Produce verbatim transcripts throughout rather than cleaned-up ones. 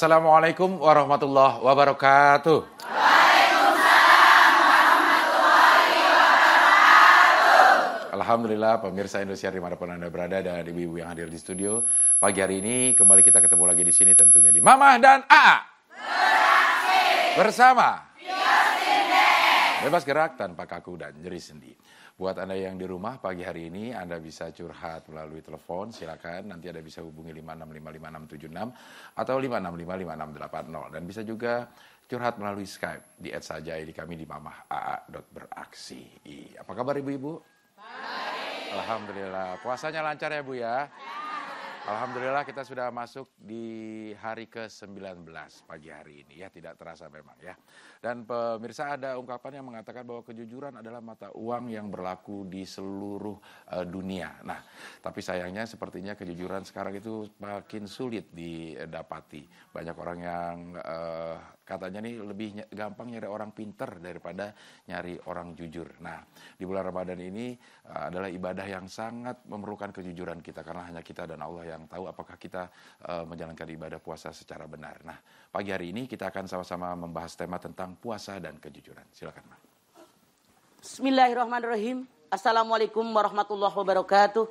Assalamualaikum warahmatullahi wabarakatuh. Waalaikumsalam warahmatullahi wabarakatuh. Alhamdulillah pemirsa Indosiar dimanapun Anda berada dan ibu-ibu yang hadir di studio. Pagi hari ini kembali kita ketemu lagi di sini tentunya di Mama dan A A. Beraksi. Bersama. Bebas gerak tanpa kaku dan nyeri sendi. Buat Anda yang di rumah pagi hari ini Anda bisa curhat melalui telepon, silakan nanti Anda bisa hubungi lima enam lima lima enam tujuh enam atau lima enam lima lima enam delapan nol dan bisa juga curhat melalui Skype di add saja I D kami di mamah a a dot beraksi. Apa kabar ibu-ibu? Baik. Alhamdulillah. Puasanya lancar ya Bu ya? Alhamdulillah kita sudah masuk di hari ke sembilan belas pagi hari ini ya, tidak terasa memang ya. Dan pemirsa ada ungkapan yang mengatakan bahwa kejujuran adalah mata uang yang berlaku di seluruh uh, dunia. Nah, tapi sayangnya sepertinya kejujuran sekarang itu makin sulit didapati. Banyak orang yang uh, katanya nih lebih ny- gampang nyari orang pinter daripada nyari orang jujur. Nah, di bulan Ramadan ini uh, adalah ibadah yang sangat memerlukan kejujuran kita karena hanya kita dan Allah yang tahu apakah kita uh, menjalankan ibadah puasa secara benar. Nah, pagi hari ini kita akan sama-sama membahas tema tentang puasa dan kejujuran. Silakan, Ma. Bismillahirrahmanirrahim. Assalamualaikum warahmatullahi wabarakatuh.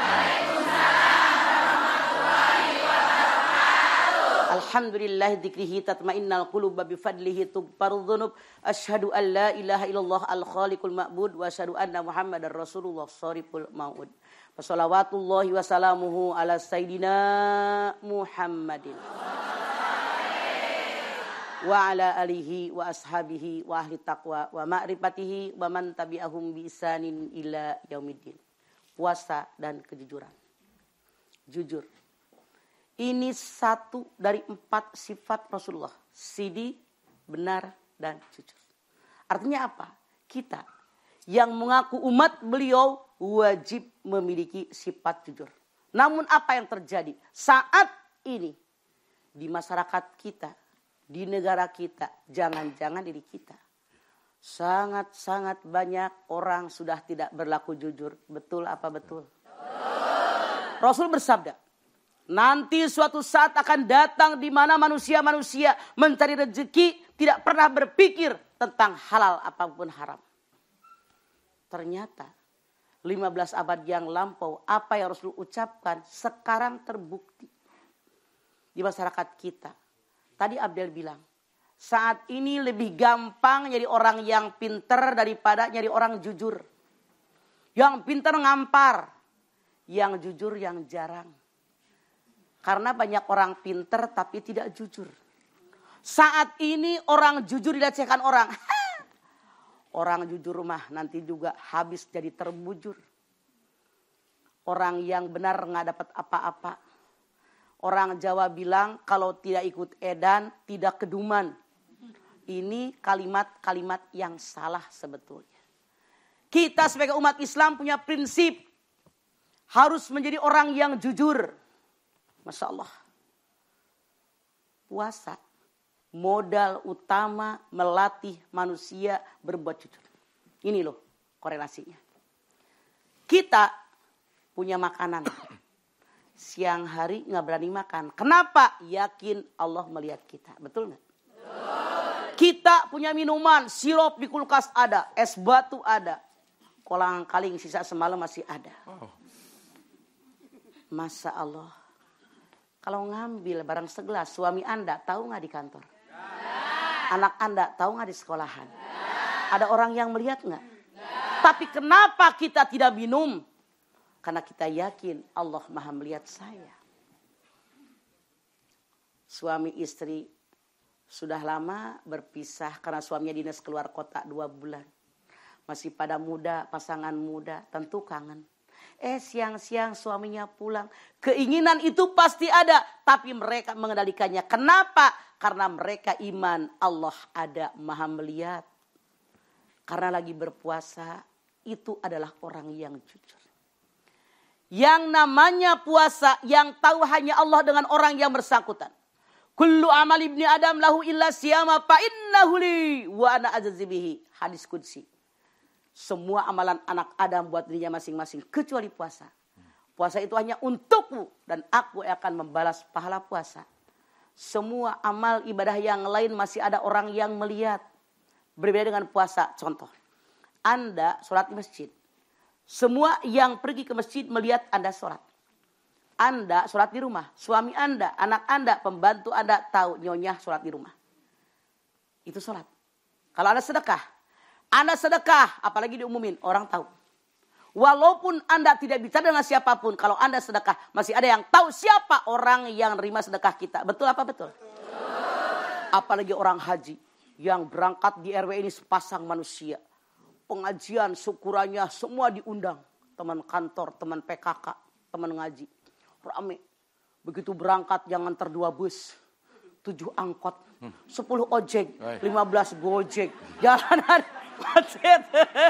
Alhamdulillah dzikrihi tatmainnal qulub bi fadlihi tughfarudz dzunub. Asyhadu an la ilaha illallah al khaliqul ma'bud wa asyhadu anna Muhammadar Rasulullah shariful maud. Wassalawatullahi wassalamuhu ala sayyidina Muhammadin wa ala alihi wa ashabihi wa ahli taqwa wa ma'rifatihi wa man tabi'ahum bi isanin ila yaumiddin. Puasa dan kejujuran. Jujur. Ini satu dari empat sifat Rasulullah. Sidi, benar, dan jujur. Artinya apa? Kita yang mengaku umat beliau wajib memiliki sifat jujur. Namun apa yang terjadi saat ini di masyarakat kita, di negara kita, jangan-jangan diri kita. Sangat-sangat banyak orang sudah tidak berlaku jujur. Betul apa betul? Betul. Rasul bersabda, nanti suatu saat akan datang di mana manusia-manusia mencari rezeki tidak pernah berpikir tentang halal apapun haram. Ternyata lima belas abad yang lampau apa yang Rasul ucapkan sekarang terbukti di masyarakat kita. Tadi Abdel bilang, saat ini lebih gampang jadi orang yang pinter daripada nyari orang jujur. Yang pinter ngampar, yang jujur yang jarang. Karena banyak orang pinter tapi tidak jujur. Saat ini orang jujur dilecehkan orang. Orang jujur mah nanti juga habis jadi terbujur. Orang yang benar nggak dapat apa-apa. Orang Jawa bilang kalau tidak ikut edan tidak keduman. Ini kalimat-kalimat yang salah sebetulnya. Kita sebagai umat Islam punya prinsip. Harus menjadi orang yang jujur. Masya Allah. Puasa. Modal utama melatih manusia berbuat jujur. Ini loh korelasinya. Kita punya makanan. Siang hari nggak berani makan. Kenapa? Yakin Allah melihat kita. Betul nggak? Kita punya minuman. Sirup di kulkas ada. Es batu ada. Kolang kaling sisa semalam masih ada. Masya Allah. Kalau ngambil barang segelas, suami Anda tahu nggak di kantor? Anak Anda tahu nggak di sekolahan? Ada orang yang melihat nggak? Tapi kenapa kita tidak minum? Karena kita yakin Allah maha melihat saya. Suami istri sudah lama berpisah karena suaminya dinas keluar kota dua bulan. Masih pada muda, pasangan muda, tentu kangen. Eh siang-siang suaminya pulang. Keinginan itu pasti ada. Tapi mereka mengendalikannya. Kenapa? Karena mereka iman Allah ada maha melihat. Karena lagi berpuasa itu adalah orang yang jujur. Yang namanya puasa yang tahu hanya Allah dengan orang yang bersangkutan. Kullu amal ibni Adam lahu illa siyama fa innahu li wa ana ajzi bihi. Hadis qudsi. Semua amalan anak Adam buat dirinya masing-masing kecuali puasa. Puasa itu hanya untukku dan aku akan membalas pahala puasa. Semua amal ibadah yang lain masih ada orang yang melihat. Berbeda dengan puasa. Contoh, Anda sholat di masjid. Semua yang pergi ke masjid melihat Anda sholat. Anda sholat di rumah. Suami Anda, anak Anda, pembantu Anda tahu nyonya sholat di rumah. Itu sholat. Kalau Anda sedekah. Anda sedekah, apalagi diumumin, orang tahu. Walaupun Anda tidak bicara dengan siapapun, kalau Anda sedekah, masih ada yang tahu siapa orang yang nerima sedekah kita. Betul apa betul? Betul. Apalagi orang haji yang berangkat di R W ini sepasang manusia. Pengajian, syukurannya semua diundang. Teman kantor, teman P K K, teman ngaji. Rame. Begitu berangkat jangan terdua bus. Tujuh angkot, sepuluh ojek, lima belas gojek. Jalanan macet.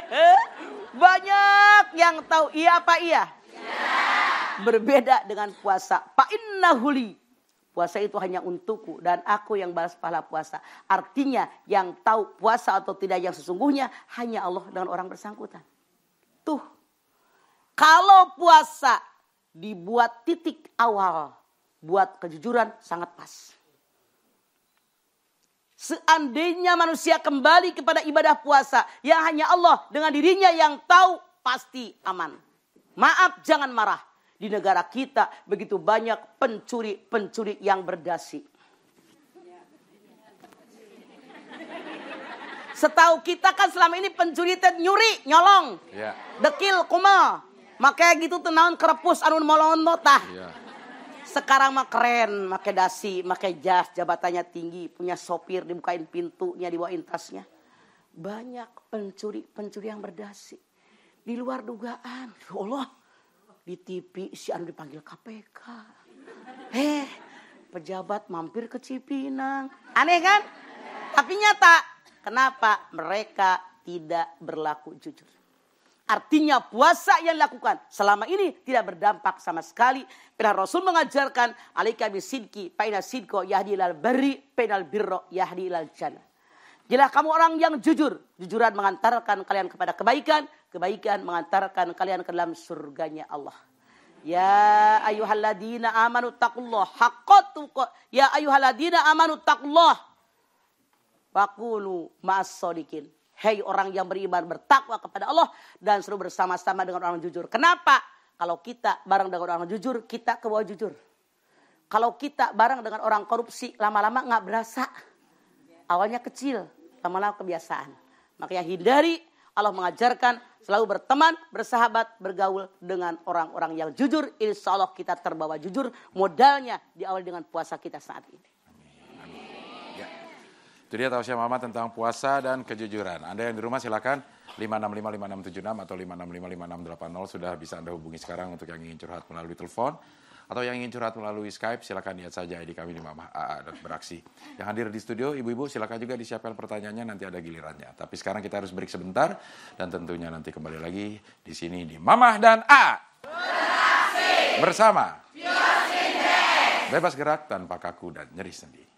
Banyak yang tahu iya apa iya? Ya. Berbeda dengan puasa. Fa innahuli. Puasa itu hanya untukku dan aku yang balas pahala puasa. Artinya yang tahu puasa atau tidak yang sesungguhnya hanya Allah dengan orang bersangkutan. Tuh. Kalau puasa dibuat titik awal buat kejujuran sangat pas. Seandainya manusia kembali kepada ibadah puasa yang hanya Allah dengan dirinya yang tahu, pasti aman. Maaf, jangan marah. Di negara kita begitu banyak pencuri-pencuri yang berdasi. Setahu kita kan selama ini pencuri itu nyuri, nyolong, ya. Dekil, kumal. Makanya gitu tenaun kerepus anu molon tah. Ya. Sekarang mah keren, pakai dasi, pakai jas, jabatannya tinggi, punya sopir, dibukain pintunya, dibawain tasnya. Banyak pencuri-pencuri yang berdasi. Di luar dugaan. Ya Allah, di T V si anu dipanggil K P K. Eh, pejabat mampir ke Cipinang. Aneh kan? Tapi nyata. Kenapa? Mereka tidak berlaku jujur. Artinya puasa yang dilakukan selama ini tidak berdampak sama sekali. Karena Rasul mengajarkan alaika bisidqi fa inna sidqa yahdi ilal barri fa innal birra yahdi ilal jannah. Jadilah kamu orang yang jujur. Jujuran mengantarkan kalian kepada kebaikan, kebaikan mengantarkan kalian ke dalam surganya Allah. Ya ayyuhalladzina amanu taqullaha haqqa tuqatih. Ya ayyuhalladzina amanu taqullaha wa kunu ma'as shodiqin. Hei orang yang beriman bertakwa kepada Allah dan selalu bersama-sama dengan orang jujur. Kenapa? Kalau kita bareng dengan orang jujur, kita ke bawah jujur. Kalau kita bareng dengan orang korupsi, lama-lama nggak berasa. Awalnya kecil, lama-lama kebiasaan. Makanya hindari. Allah mengajarkan selalu berteman, bersahabat, bergaul dengan orang-orang yang jujur. Insya Allah kita terbawa jujur. Modalnya diawali dengan puasa kita saat ini. Itu dia tausiah Mama tentang puasa dan kejujuran. Anda yang di rumah silakan lima enam lima lima enam tujuh enam atau lima enam lima lima enam delapan nol sudah bisa Anda hubungi sekarang untuk yang ingin curhat melalui telepon atau yang ingin curhat melalui Skype silakan lihat saja I D kami di Mama A A Beraksi. Yang hadir di studio ibu-ibu silakan juga disiapkan pertanyaannya nanti ada gilirannya. Tapi sekarang kita harus break sebentar dan tentunya nanti kembali lagi di sini di Mama dan A Beraksi bersama bebas gerak tanpa kaku dan nyeri sendi.